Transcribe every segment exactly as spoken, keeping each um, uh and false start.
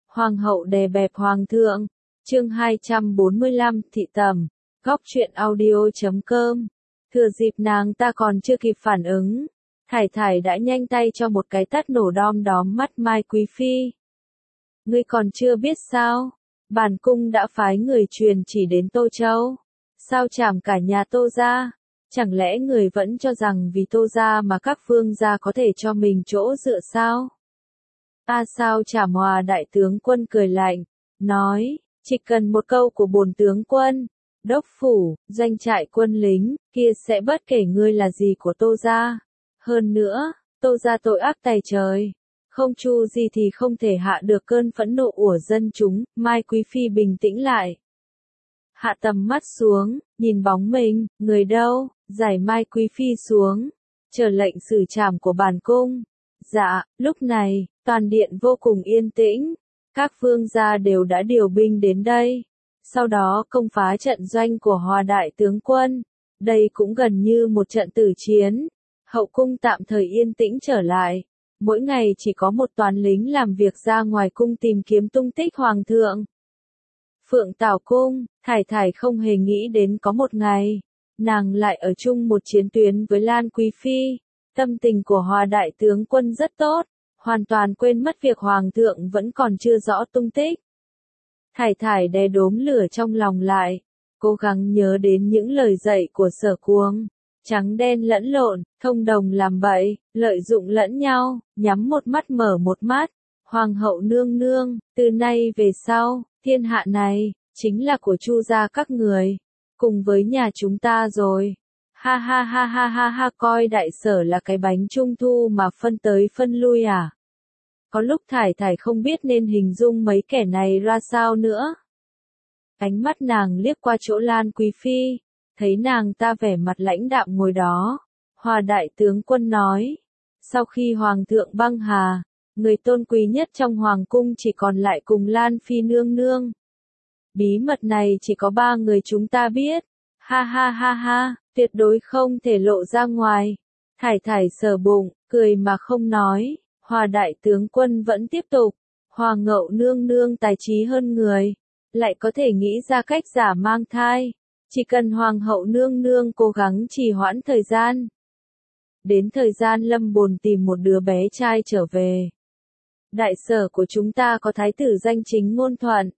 Hoàng hậu đè bẹp hoàng thượng. Chương hai trăm bốn mươi lăm thị tầm. Góc truyện audio chấm com. Thừa dịp nàng ta còn chưa kịp phản ứng, Thải Thải đã nhanh tay cho một cái tát nổ đom đóm mắt Mai Quý Phi. Ngươi còn chưa biết sao? Bản cung đã phái người truyền chỉ đến Tô Châu. Sao chảm cả nhà Tô gia? Chẳng lẽ người vẫn cho rằng vì Tô gia mà các vương gia có thể cho mình chỗ dựa sao? A sao chảm Hòa đại tướng quân cười lạnh, nói, chỉ cần một câu của bổn tướng quân, đốc phủ, doanh trại quân lính, kia sẽ bất kể ngươi là gì của Tô gia. Hơn nữa, Tô gia tội ác tày trời, không chu gì thì không thể hạ được cơn phẫn nộ của dân chúng. Mai Quý Phi bình tĩnh lại, hạ tầm mắt xuống, nhìn bóng mình, người đâu, giải Mai Quý Phi xuống, chờ lệnh xử trảm của bản cung. Dạ, lúc này, toàn điện vô cùng yên tĩnh, các vương gia đều đã điều binh đến đây, sau đó công phá trận doanh của Hòa đại tướng quân, đây cũng gần như một trận tử chiến. Hậu cung tạm thời yên tĩnh trở lại, mỗi ngày chỉ có một toán lính làm việc ra ngoài cung tìm kiếm tung tích hoàng thượng. Phượng Tảo cung, Thải Thải không hề nghĩ đến có một ngày, nàng lại ở chung một chiến tuyến với Lan Quý Phi. Tâm tình của Hòa đại tướng quân rất tốt, hoàn toàn quên mất việc hoàng thượng vẫn còn chưa rõ tung tích. Thải Thải đè đốm lửa trong lòng lại, cố gắng nhớ đến những lời dạy của Sở Cuồng. Trắng đen lẫn lộn, thông đồng làm bậy, lợi dụng lẫn nhau, nhắm một mắt mở một mắt. Hoàng hậu nương nương, từ nay về sau, thiên hạ này, chính là của Chu gia các người, cùng với nhà chúng ta rồi. Ha ha ha ha ha ha, coi đại sở là cái bánh trung thu mà phân tới phân lui à? Có lúc Thải Thải không biết nên hình dung mấy kẻ này ra sao nữa. Ánh mắt nàng liếc qua chỗ Lan Quý Phi, thấy nàng ta vẻ mặt lãnh đạm ngồi đó. Hòa đại tướng quân nói, sau khi hoàng thượng băng hà, người tôn quý nhất trong hoàng cung chỉ còn lại cùng Lan Phi nương nương. Bí mật này chỉ có ba người chúng ta biết. Ha ha ha ha, tuyệt đối không thể lộ ra ngoài. Thải Thải sờ bụng, cười mà không nói. Hòa đại tướng quân vẫn tiếp tục. Hoàng hậu nương nương tài trí hơn người, lại có thể nghĩ ra cách giả mang thai. Chỉ cần hoàng hậu nương nương cố gắng trì hoãn thời gian. Đến thời gian lâm bồn tìm một đứa bé trai trở về. Đại sở của chúng ta có thái tử danh chính ngôn thuận.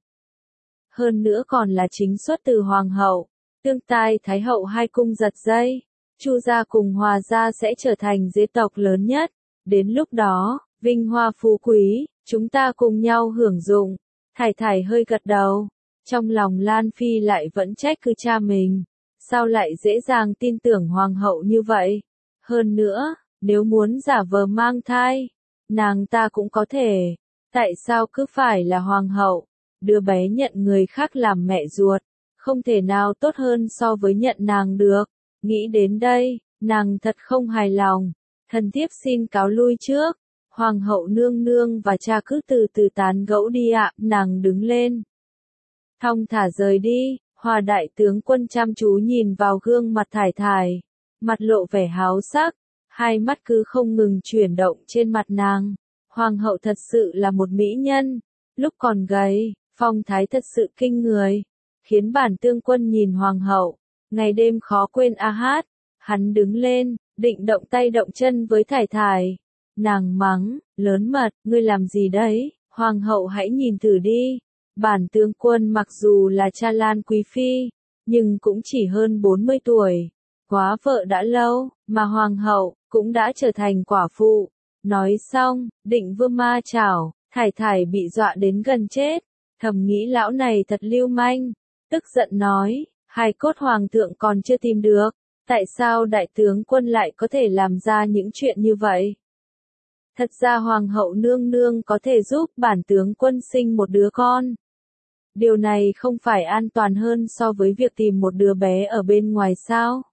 Hơn nữa còn là chính xuất từ hoàng hậu. Tương tai thái hậu hai cung giật dây. Chu gia cùng Hòa gia sẽ trở thành đế tộc lớn nhất. Đến lúc đó, vinh hoa phú quý, chúng ta cùng nhau hưởng dụng. Thải Thải hơi gật đầu. Trong lòng Lan Phi lại vẫn trách cứ cha mình, sao lại dễ dàng tin tưởng hoàng hậu như vậy. Hơn nữa, nếu muốn giả vờ mang thai, nàng ta cũng có thể. Tại sao cứ phải là hoàng hậu? Đứa bé nhận người khác làm mẹ ruột, không thể nào tốt hơn so với nhận nàng được. Nghĩ đến đây, nàng thật không hài lòng. Thần thiếp xin cáo lui trước. Hoàng hậu nương nương và cha cứ từ từ tán gẫu đi ạ. Nàng đứng lên, thong thả rời đi. Hòa đại tướng quân chăm chú nhìn vào gương mặt Thải Thải, mặt lộ vẻ háo sắc, hai mắt cứ không ngừng chuyển động trên mặt nàng. Hoàng hậu thật sự là một mỹ nhân, lúc còn gầy, phong thái thật sự kinh người, khiến bản tướng quân nhìn hoàng hậu, ngày đêm khó quên a hát. Hắn đứng lên, định động tay động chân với Thải Thải. Nàng mắng, lớn mật, ngươi làm gì đấy? Hoàng hậu hãy nhìn thử đi. Bản tướng quân mặc dù là cha Lan Quý Phi, nhưng cũng chỉ hơn bốn mươi tuổi, quá vợ đã lâu, mà hoàng hậu cũng đã trở thành quả phụ. Nói xong, định vươn ma chảo, Thải Thải bị dọa đến gần chết, thầm nghĩ lão này thật lưu manh, tức giận nói, hài cốt hoàng thượng còn chưa tìm được, tại sao đại tướng quân lại có thể làm ra những chuyện như vậy? Thật ra hoàng hậu nương nương có thể giúp bản tướng quân sinh một đứa con. Điều này không phải an toàn hơn so với việc tìm một đứa bé ở bên ngoài sao?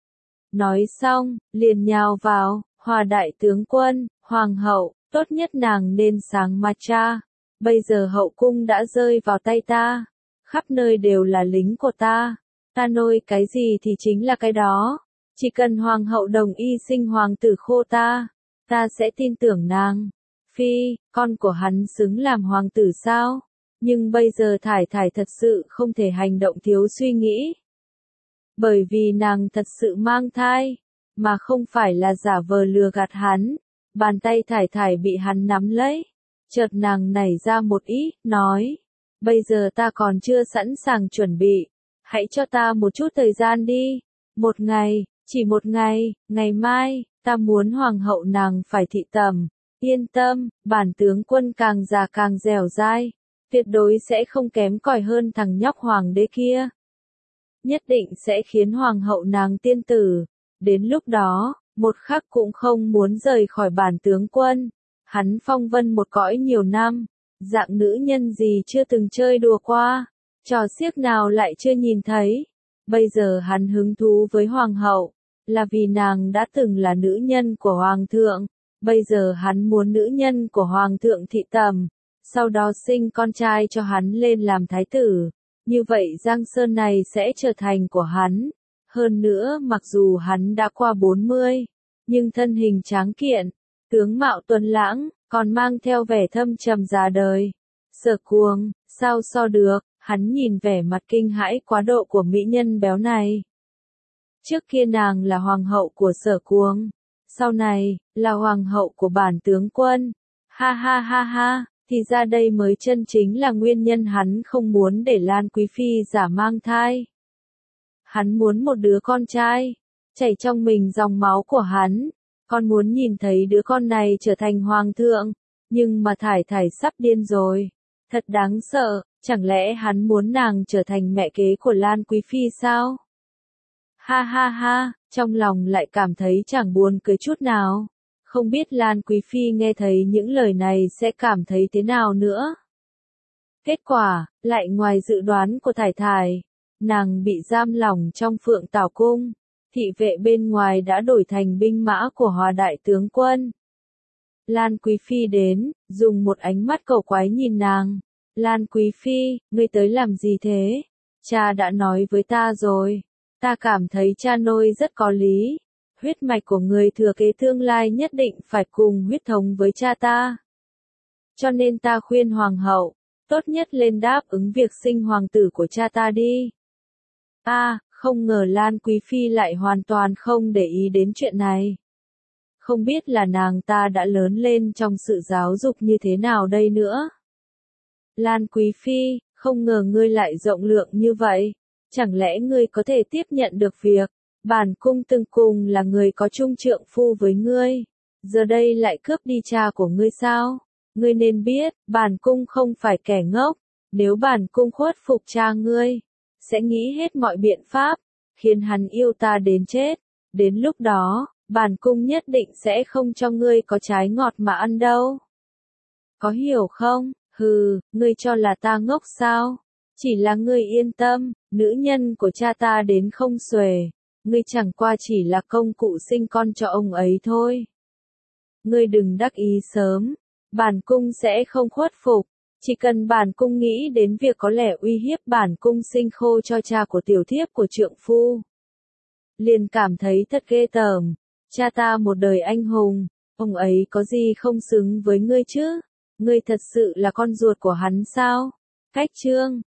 Nói xong, liền nhào vào. Hòa đại tướng quân, hoàng hậu, tốt nhất nàng nên sáng mặt cha. Bây giờ hậu cung đã rơi vào tay ta, khắp nơi đều là lính của ta. Ta nôi cái gì thì chính là cái đó. Chỉ cần hoàng hậu đồng ý sinh hoàng tử khô ta, ta sẽ tin tưởng nàng. Phi, con của hắn xứng làm hoàng tử sao? Nhưng bây giờ Thải Thải thật sự không thể hành động thiếu suy nghĩ. Bởi vì nàng thật sự mang thai, mà không phải là giả vờ lừa gạt hắn. Bàn tay Thải Thải bị hắn nắm lấy. Chợt nàng nảy ra một ý, nói. Bây giờ ta còn chưa sẵn sàng chuẩn bị. Hãy cho ta một chút thời gian đi. Một ngày, chỉ một ngày, ngày mai, ta muốn hoàng hậu nàng phải thị tẩm. Yên tâm, bản tướng quân càng già càng dẻo dai. Tuyệt đối sẽ không kém cỏi hơn thằng nhóc hoàng đế kia. Nhất định sẽ khiến hoàng hậu nàng tiên tử. Đến lúc đó, một khắc cũng không muốn rời khỏi bản tướng quân. Hắn phong vân một cõi nhiều năm, dạng nữ nhân gì chưa từng chơi đùa qua, trò xiếc nào lại chưa nhìn thấy. Bây giờ hắn hứng thú với hoàng hậu, là vì nàng đã từng là nữ nhân của hoàng thượng. Bây giờ hắn muốn nữ nhân của hoàng thượng thị tẩm, sau đó sinh con trai cho hắn lên làm thái tử. Như vậy Giang Sơn này sẽ trở thành của hắn. Hơn nữa mặc dù hắn đã qua bốn mươi, nhưng thân hình tráng kiện, tướng mạo tuấn lãng, còn mang theo vẻ thâm trầm già đời. Sở Cuồng, sao so được, hắn nhìn vẻ mặt kinh hãi quá độ của mỹ nhân béo này. Trước kia nàng là hoàng hậu của Sở Cuồng, sau này, là hoàng hậu của bản tướng quân. Ha ha ha ha, thì ra đây mới chân chính là nguyên nhân hắn không muốn để Lan Quý Phi giả mang thai. Hắn muốn một đứa con trai, chảy trong mình dòng máu của hắn. Con muốn nhìn thấy đứa con này trở thành hoàng thượng, nhưng mà Thải Thải sắp điên rồi. Thật đáng sợ, chẳng lẽ hắn muốn nàng trở thành mẹ kế của Lan Quý Phi sao? Ha ha ha, trong lòng lại cảm thấy chẳng buồn cười chút nào. Không biết Lan Quý Phi nghe thấy những lời này sẽ cảm thấy thế nào nữa. Kết quả, lại ngoài dự đoán của Thải Thải, nàng bị giam lỏng trong Phượng Tảo Cung. Thị vệ bên ngoài đã đổi thành binh mã của Hòa đại tướng quân. Lan Quý Phi đến, dùng một ánh mắt cầu quái nhìn nàng. Lan Quý Phi, ngươi tới làm gì thế? Cha đã nói với ta rồi. Ta cảm thấy cha nôi rất có lý. Huyết mạch của người thừa kế tương lai nhất định phải cùng huyết thống với cha ta. Cho nên ta khuyên hoàng hậu, tốt nhất lên đáp ứng việc sinh hoàng tử của cha ta đi. A, à, không ngờ Lan Quý Phi lại hoàn toàn không để ý đến chuyện này. Không biết là nàng ta đã lớn lên trong sự giáo dục như thế nào đây nữa. Lan Quý Phi, không ngờ ngươi lại rộng lượng như vậy. Chẳng lẽ ngươi có thể tiếp nhận được việc, bản cung từng cùng là người có chung trượng phu với ngươi, giờ đây lại cướp đi cha của ngươi sao? Ngươi nên biết, bản cung không phải kẻ ngốc, nếu bản cung khuất phục cha ngươi, sẽ nghĩ hết mọi biện pháp, khiến hắn yêu ta đến chết. Đến lúc đó, bản cung nhất định sẽ không cho ngươi có trái ngọt mà ăn đâu. Có hiểu không? Hừ, ngươi cho là ta ngốc sao? Chỉ là ngươi yên tâm, nữ nhân của cha ta đến không xuể. Ngươi chẳng qua chỉ là công cụ sinh con cho ông ấy thôi. Ngươi đừng đắc ý sớm, bản cung sẽ không khuất phục. Chỉ cần bản cung nghĩ đến việc có lẽ uy hiếp bản cung sinh khô cho cha của tiểu thiếp của trượng phu, liền cảm thấy thật ghê tởm. Cha ta một đời anh hùng, ông ấy có gì không xứng với ngươi chứ? Ngươi thật sự là con ruột của hắn sao? Cách chương